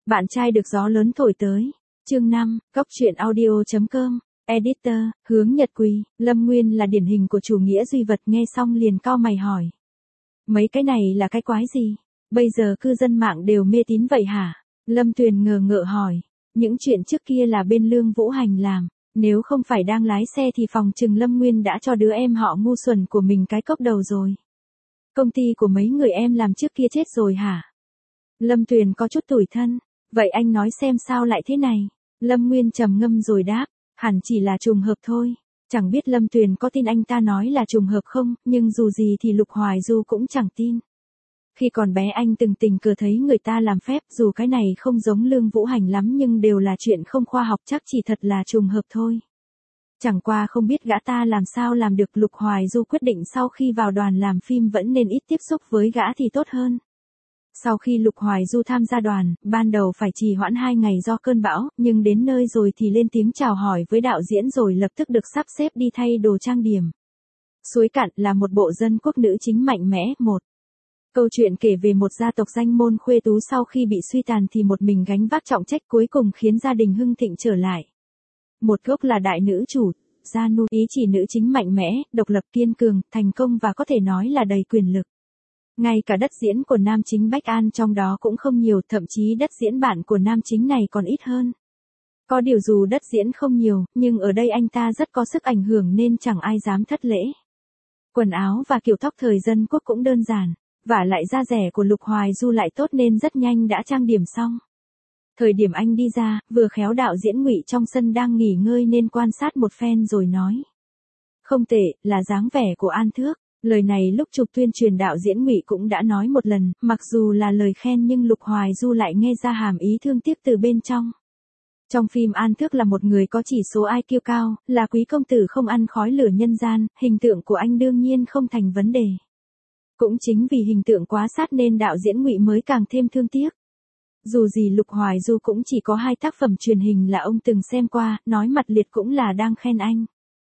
Bạn trai được gió lớn thổi tới. Chương 5, Cốc truyện audio.com. Editor, Hướng Nhật Quỳ, Lâm Nguyên là điển hình của chủ nghĩa duy vật, nghe xong liền cau mày hỏi. Mấy cái này là cái quái gì? Bây giờ cư dân mạng đều mê tín vậy hả? Lâm Tuyền ngờ ngợ hỏi. Những chuyện trước kia là bên Lương Vũ Hành làm. Nếu không phải đang lái xe thì phòng trừng Lâm Nguyên đã cho đứa em họ ngu xuẩn của mình cái cốc đầu rồi. Công ty của mấy người em làm trước kia chết rồi hả? Lâm Tuyền có chút tủi thân. Vậy anh nói xem sao lại thế này? Lâm Nguyên trầm ngâm rồi đáp. Hẳn chỉ là trùng hợp thôi. Chẳng biết Lâm Tuyền có tin anh ta nói là trùng hợp không, nhưng dù gì thì Lục Hoài Du cũng chẳng tin. Khi còn bé anh từng tình cờ thấy người ta làm phép, dù cái này không giống Lương Vũ Hành lắm nhưng đều là chuyện không khoa học, chắc chỉ thật là trùng hợp thôi. Chẳng qua không biết gã ta làm sao làm được. Lục Hoài Du quyết định sau khi vào đoàn làm phim vẫn nên ít tiếp xúc với gã thì tốt hơn. Sau khi Lục Hoài Du tham gia đoàn, ban đầu phải trì hoãn 2 ngày do cơn bão, nhưng đến nơi rồi thì lên tiếng chào hỏi với đạo diễn rồi lập tức được sắp xếp đi thay đồ trang điểm. Suối Cạn là một bộ dân quốc nữ chính mạnh mẽ. Một câu chuyện kể về một gia tộc danh môn khuê tú sau khi bị suy tàn thì một mình gánh vác trọng trách cuối cùng khiến gia đình hưng thịnh trở lại. Một gốc là đại nữ chủ, Gia Nu, ý chỉ nữ chính mạnh mẽ, độc lập kiên cường, thành công và có thể nói là đầy quyền lực. Ngay cả đất diễn của nam chính Bách An trong đó cũng không nhiều, thậm chí đất diễn bản của nam chính này còn ít hơn. Có điều dù đất diễn không nhiều, nhưng ở đây anh ta rất có sức ảnh hưởng nên chẳng ai dám thất lễ. Quần áo và kiểu tóc thời dân quốc cũng đơn giản, vả lại da dẻ của Lục Hoài Du lại tốt nên rất nhanh đã trang điểm xong. Thời điểm anh đi ra, vừa khéo đạo diễn Ngụy trong sân đang nghỉ ngơi nên quan sát một phen rồi nói. Không tệ, là dáng vẻ của An Thước. Lời này lúc chụp tuyên truyền đạo diễn Ngụy cũng đã nói một lần, mặc dù là lời khen nhưng Lục Hoài Du lại nghe ra hàm ý thương tiếc từ bên trong. Trong phim An Thước là một người có chỉ số IQ cao, là quý công tử không ăn khói lửa nhân gian, hình tượng của anh đương nhiên không thành vấn đề. Cũng chính vì hình tượng quá sát nên đạo diễn Ngụy mới càng thêm thương tiếc. Dù gì Lục Hoài Du cũng chỉ có 2 tác phẩm truyền hình là ông từng xem qua, nói mặt liệt cũng là đang khen anh.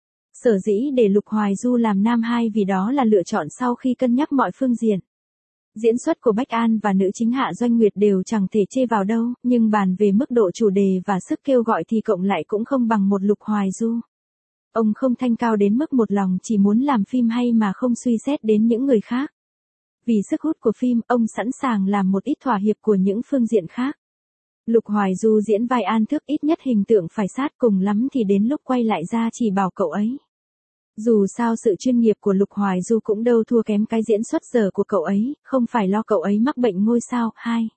Sở dĩ để Lục Hoài Du làm nam hai vì đó là lựa chọn sau khi cân nhắc mọi phương diện. Diễn xuất của Bách An và nữ chính Hạ Doanh Nguyệt đều chẳng thể chê vào đâu, nhưng bàn về mức độ chủ đề và sức kêu gọi thì cộng lại cũng không bằng một Lục Hoài Du. Ông không thanh cao đến mức một lòng chỉ muốn làm phim hay mà không suy xét đến những người khác. Vì sức hút của phim, ông sẵn sàng làm một ít thỏa hiệp của những phương diện khác. Lục Hoài Du diễn vai An Thước ít nhất hình tượng phải sát, cùng lắm thì đến lúc quay lại ra chỉ bảo cậu ấy. Dù sao sự chuyên nghiệp của Lục Hoài Du cũng đâu thua kém cái diễn xuất dở của cậu ấy, không phải lo cậu ấy mắc bệnh ngôi sao.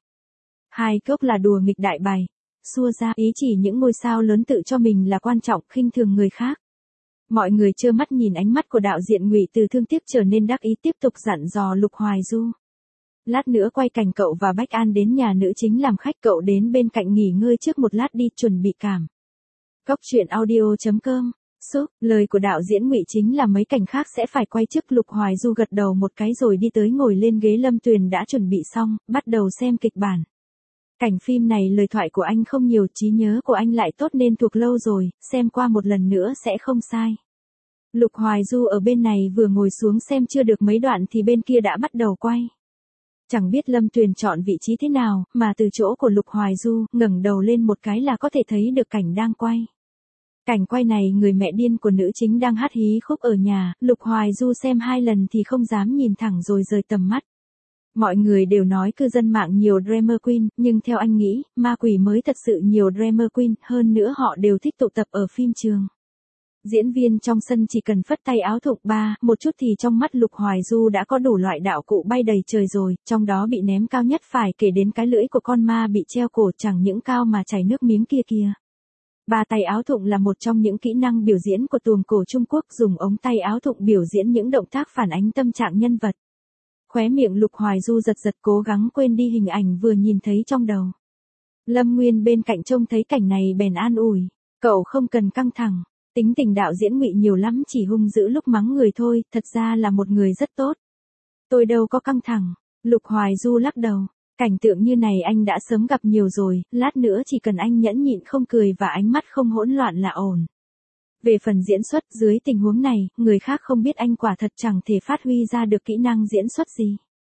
Hai cốc là đùa nghịch đại bày. Xua ra ý chỉ những ngôi sao lớn tự cho mình là quan trọng, khinh thường người khác. Mọi người trơ mắt nhìn ánh mắt của đạo diễn Ngụy từ thương tiếc trở nên đắc ý, tiếp tục dặn dò Lục Hoài Du. Lát nữa quay cảnh cậu và Bách An đến nhà nữ chính làm khách, cậu đến bên cạnh nghỉ ngơi trước một lát đi, chuẩn bị cảm. Cốc truyện audio.com. Lời của đạo diễn Ngụy chính là mấy cảnh khác sẽ phải quay trước. Lục Hoài Du gật đầu một cái rồi đi tới ngồi lên ghế. Lâm Tuyền đã chuẩn bị xong, bắt đầu xem kịch bản. Cảnh phim này lời thoại của anh không nhiều, trí nhớ của anh lại tốt nên thuộc lâu rồi, xem qua một lần nữa sẽ không sai. Lục Hoài Du ở bên này vừa ngồi xuống xem chưa được mấy đoạn thì bên kia đã bắt đầu quay. Chẳng biết Lâm Tuyền chọn vị trí thế nào, mà từ chỗ của Lục Hoài Du, ngẩng đầu lên một cái là có thể thấy được cảnh đang quay. Cảnh quay này người mẹ điên của nữ chính đang hát hí khúc ở nhà, Lục Hoài Du xem 2 lần thì không dám nhìn thẳng rồi rời tầm mắt. Mọi người đều nói cư dân mạng nhiều drama queen, nhưng theo anh nghĩ, ma quỷ mới thật sự nhiều drama queen, hơn nữa họ đều thích tụ tập ở phim trường. Diễn viên trong sân chỉ cần phất tay áo thụng một chút thì trong mắt Lục Hoài Du đã có đủ loại đạo cụ bay đầy trời rồi, trong đó bị ném cao nhất phải kể đến cái lưỡi của con ma bị treo cổ, chẳng những cao mà chảy nước miếng kia. 3 tay áo thụng là một trong những kỹ năng biểu diễn của tuồng cổ Trung Quốc, dùng ống tay áo thụng biểu diễn những động tác phản ánh tâm trạng nhân vật. Khóe miệng Lục Hoài Du giật cố gắng quên đi hình ảnh vừa nhìn thấy trong đầu. Lâm Nguyên bên cạnh trông thấy cảnh này bèn an ủi, cậu không cần căng thẳng, tính tình đạo diễn Ngụy nhiều lắm, chỉ hung dữ lúc mắng người thôi, thật ra là một người rất tốt. Tôi đâu có căng thẳng. Lục Hoài Du lắc đầu. Cảnh tượng như này anh đã sớm gặp nhiều rồi, lát nữa chỉ cần anh nhẫn nhịn không cười và ánh mắt không hỗn loạn là ổn. Về phần diễn xuất, dưới tình huống này, người khác không biết anh quả thật chẳng thể phát huy ra được kỹ năng diễn xuất gì.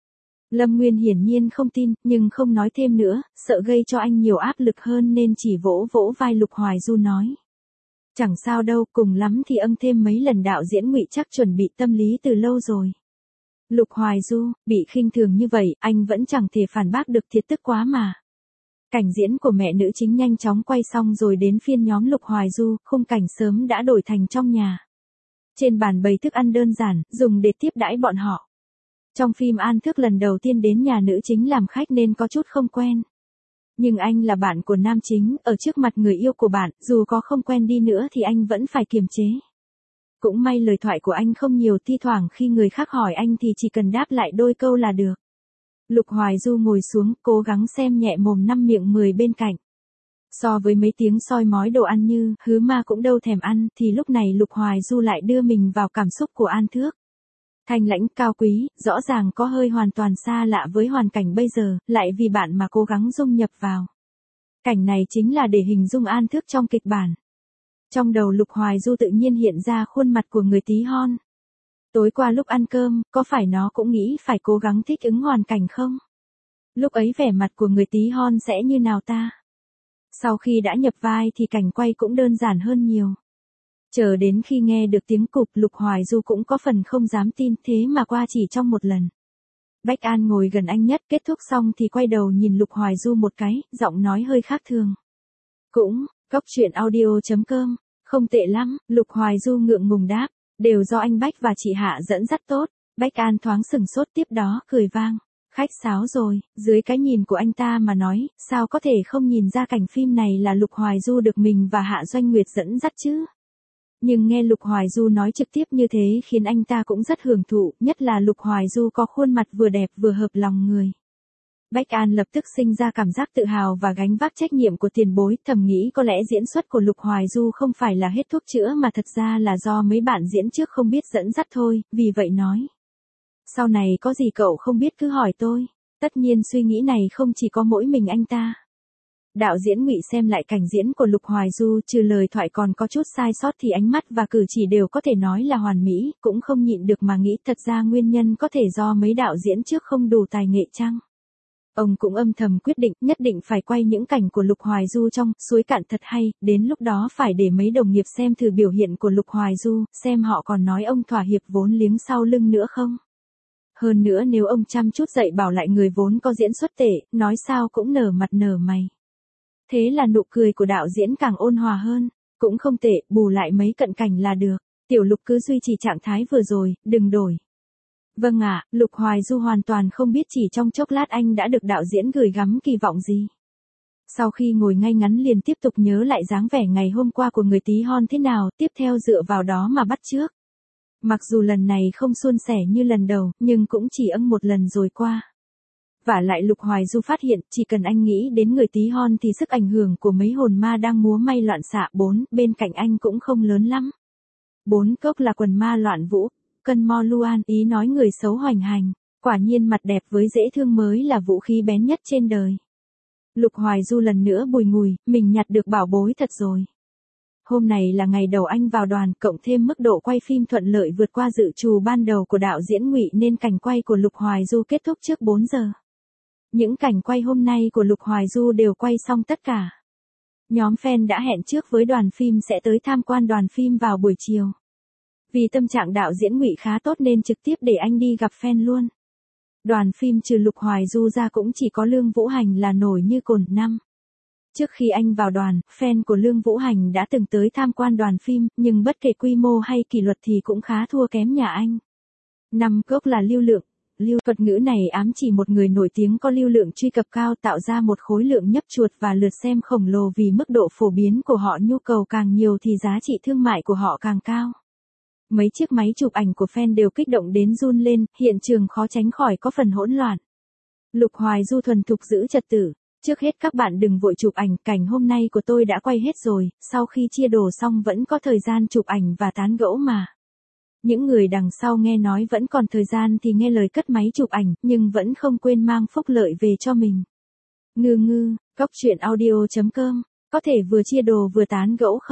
Lâm Nguyên hiển nhiên không tin, nhưng không nói thêm nữa, sợ gây cho anh nhiều áp lực hơn nên chỉ vỗ vỗ vai Lục Hoài Du nói. Chẳng sao đâu, cùng lắm thì âng thêm mấy lần, đạo diễn Ngụy chắc chuẩn bị tâm lý từ lâu rồi. Lục Hoài Du, bị khinh thường như vậy, anh vẫn chẳng thể phản bác được, thiệt tức quá mà. Cảnh diễn của mẹ nữ chính nhanh chóng quay xong rồi đến phiên nhóm Lục Hoài Du, khung cảnh sớm đã đổi thành trong nhà. Trên bàn bày thức ăn đơn giản, dùng để tiếp đãi bọn họ. Trong phim An Thước lần đầu tiên đến nhà nữ chính làm khách nên có chút không quen. Nhưng anh là bạn của nam chính, ở trước mặt người yêu của bạn, dù có không quen đi nữa thì anh vẫn phải kiềm chế. Cũng may lời thoại của anh không nhiều, thi thoảng khi người khác hỏi anh thì chỉ cần đáp lại đôi câu là được. Lục Hoài Du ngồi xuống, cố gắng xem nhẹ mồm năm miệng 10 bên cạnh. So với mấy tiếng soi mói đồ ăn như, hứ ma cũng đâu thèm ăn, thì lúc này Lục Hoài Du lại đưa mình vào cảm xúc của An Thước. Thanh lãnh cao quý, rõ ràng có hơi hoàn toàn xa lạ với hoàn cảnh bây giờ, lại vì bạn mà cố gắng dung nhập vào. Cảnh này chính là để hình dung An Thước trong kịch bản. Trong đầu Lục Hoài Du tự nhiên hiện ra khuôn mặt của người tí hon. Tối qua lúc ăn cơm, có phải nó cũng nghĩ phải cố gắng thích ứng hoàn cảnh không? Lúc ấy vẻ mặt của người tí hon sẽ như nào ta? Sau khi đã nhập vai thì cảnh quay cũng đơn giản hơn nhiều. Chờ đến khi nghe được tiếng cụp, Lục Hoài Du cũng có phần không dám tin, thế mà qua chỉ trong một lần. Bách An ngồi gần anh nhất, kết thúc xong thì quay đầu nhìn Lục Hoài Du một cái, giọng nói hơi khác thường. Cũng, coctruyện.audio.com, không tệ lắm, Lục Hoài Du ngượng ngùng đáp, đều do anh Bách và chị Hạ dẫn dắt tốt. Bách An thoáng sừng sốt, tiếp đó cười vang. Khách sáo rồi, dưới cái nhìn của anh ta mà nói, sao có thể không nhìn ra cảnh phim này là Lục Hoài Du được mình và Hạ Doanh Nguyệt dẫn dắt chứ? Nhưng nghe Lục Hoài Du nói trực tiếp như thế khiến anh ta cũng rất hưởng thụ, nhất là Lục Hoài Du có khuôn mặt vừa đẹp vừa hợp lòng người. Bách An lập tức sinh ra cảm giác tự hào và gánh vác trách nhiệm của tiền bối, thầm nghĩ có lẽ diễn xuất của Lục Hoài Du không phải là hết thuốc chữa mà thật ra là do mấy bạn diễn trước không biết dẫn dắt thôi, vì vậy nói. Sau này có gì cậu không biết cứ hỏi tôi. Tất nhiên suy nghĩ này không chỉ có mỗi mình anh ta. Đạo diễn Ngụy xem lại cảnh diễn của Lục Hoài Du, trừ lời thoại còn có chút sai sót thì ánh mắt và cử chỉ đều có thể nói là hoàn mỹ, cũng không nhịn được mà nghĩ thật ra nguyên nhân có thể do mấy đạo diễn trước không đủ tài nghệ chăng. Ông cũng âm thầm quyết định nhất định phải quay những cảnh của Lục Hoài Du trong suối cạn thật hay, đến lúc đó phải để mấy đồng nghiệp xem thử biểu hiện của Lục Hoài Du, xem họ còn nói ông thỏa hiệp vốn liếng sau lưng nữa không. Hơn nữa nếu ông chăm chút dạy bảo lại người vốn có diễn xuất tệ, nói sao cũng nở mặt nở mày. Thế là nụ cười của đạo diễn càng ôn hòa hơn, cũng không tệ, bù lại mấy cận cảnh là được. Tiểu Lục cứ duy trì trạng thái vừa rồi, đừng đổi. Vâng ạ, Lục Hoài Du hoàn toàn không biết chỉ trong chốc lát anh đã được đạo diễn gửi gắm kỳ vọng gì. Sau khi ngồi ngay ngắn liền tiếp tục nhớ lại dáng vẻ ngày hôm qua của người tí hon thế nào, tiếp theo dựa vào đó mà bắt chước. Mặc dù lần này không suôn sẻ như lần đầu, nhưng cũng chỉ một lần rồi qua. Vả lại Lục Hoài Du phát hiện, chỉ cần anh nghĩ đến người tí hon thì sức ảnh hưởng của mấy hồn ma đang múa may loạn xạ bên cạnh anh cũng không lớn lắm. 4 cốc là quần ma loạn vũ, cân mo luan, ý nói người xấu hoành hành, quả nhiên mặt đẹp với dễ thương mới là vũ khí bén nhất trên đời. Lục Hoài Du lần nữa bùi ngùi, mình nhặt được bảo bối thật rồi. Hôm này là ngày đầu anh vào đoàn, cộng thêm mức độ quay phim thuận lợi vượt qua dự trù ban đầu của đạo diễn Ngụy nên cảnh quay của Lục Hoài Du kết thúc trước 4 giờ. Những cảnh quay hôm nay của Lục Hoài Du đều quay xong tất cả. Nhóm fan đã hẹn trước với đoàn phim sẽ tới tham quan đoàn phim vào buổi chiều. Vì tâm trạng đạo diễn Ngụy khá tốt nên trực tiếp để anh đi gặp fan luôn. Đoàn phim trừ Lục Hoài Du ra cũng chỉ có Lương Vũ Hành là nổi như cồn năm. Trước khi anh vào đoàn, fan của Lương Vũ Hành đã từng tới tham quan đoàn phim, nhưng bất kể quy mô hay kỷ luật thì cũng khá thua kém nhà anh. 5 cốc là lưu lượng. Thuật ngữ này ám chỉ một người nổi tiếng có lưu lượng truy cập cao, tạo ra một khối lượng nhấp chuột và lượt xem khổng lồ, vì mức độ phổ biến của họ nhu cầu càng nhiều thì giá trị thương mại của họ càng cao. Mấy chiếc máy chụp ảnh của fan đều kích động đến run lên, hiện trường khó tránh khỏi có phần hỗn loạn. Lục Hoài Du thuần thục giữ trật tự. Trước hết các bạn đừng vội chụp ảnh, cảnh hôm nay của tôi đã quay hết rồi, sau khi chia đồ xong vẫn có thời gian chụp ảnh và tán gẫu mà. Những người đằng sau nghe nói vẫn còn thời gian thì nghe lời cất máy chụp ảnh, nhưng vẫn không quên mang phúc lợi về cho mình. Coctruyện.audio.com, có thể vừa chia đồ vừa tán gẫu không?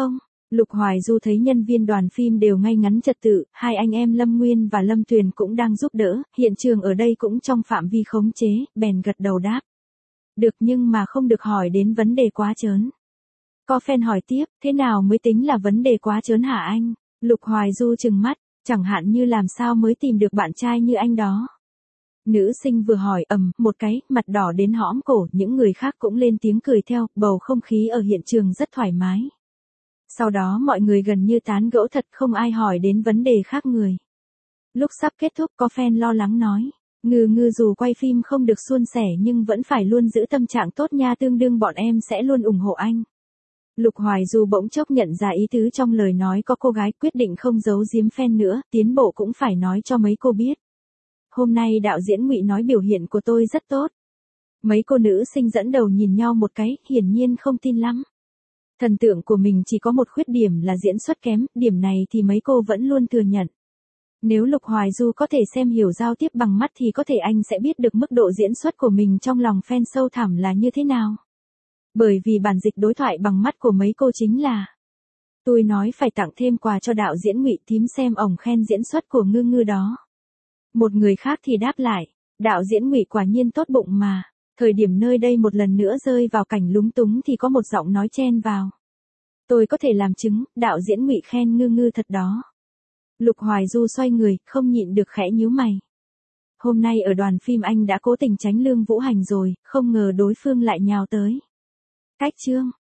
Lục Hoài Du thấy nhân viên đoàn phim đều ngay ngắn trật tự, hai anh em Lâm Nguyên và Lâm Tuyền cũng đang giúp đỡ, hiện trường ở đây cũng trong phạm vi khống chế, bèn gật đầu đáp. Được nhưng mà không được hỏi đến vấn đề quá trớn. Có fan hỏi tiếp, thế nào mới tính là vấn đề quá trớn hả anh? Lục Hoài Du trừng mắt, chẳng hạn như làm sao mới tìm được bạn trai như anh đó. Nữ sinh vừa hỏi một cái, mặt đỏ đến hõm cổ, những người khác cũng lên tiếng cười theo, bầu không khí ở hiện trường rất thoải mái. Sau đó mọi người gần như tán gẫu thật, không ai hỏi đến vấn đề khác người. Lúc sắp kết thúc có fan lo lắng nói, Ngư dù quay phim không được suôn sẻ nhưng vẫn phải luôn giữ tâm trạng tốt nha, tương đương bọn em sẽ luôn ủng hộ anh. Lục Hoài Du bỗng chốc nhận ra ý tứ trong lời nói có cô gái, quyết định không giấu giếm fan nữa, tiến bộ cũng phải nói cho mấy cô biết. Hôm nay đạo diễn Ngụy nói biểu hiện của tôi rất tốt. Mấy cô nữ sinh dẫn đầu nhìn nhau một cái, hiển nhiên không tin lắm. Thần tượng của mình chỉ có một khuyết điểm là diễn xuất kém, điểm này thì mấy cô vẫn luôn thừa nhận. Nếu Lục Hoài Du có thể xem hiểu giao tiếp bằng mắt thì có thể anh sẽ biết được mức độ diễn xuất của mình trong lòng fan sâu thẳm là như thế nào. Bởi vì bản dịch đối thoại bằng mắt của mấy cô chính là: tôi nói phải tặng thêm quà cho đạo diễn Ngụy, thím xem ổng khen diễn xuất của Ngư đó. Một người khác thì đáp lại, đạo diễn Ngụy quả nhiên tốt bụng mà. Thời điểm nơi đây một lần nữa rơi vào cảnh lúng túng thì có một giọng nói chen vào. Tôi có thể làm chứng, đạo diễn Ngụy khen Ngư thật đó. Lục Hoài Du xoay người, không nhịn được khẽ nhíu mày. Hôm nay ở đoàn phim anh đã cố tình tránh Lương Vũ Hành rồi, không ngờ đối phương lại nhào tới. Cách chương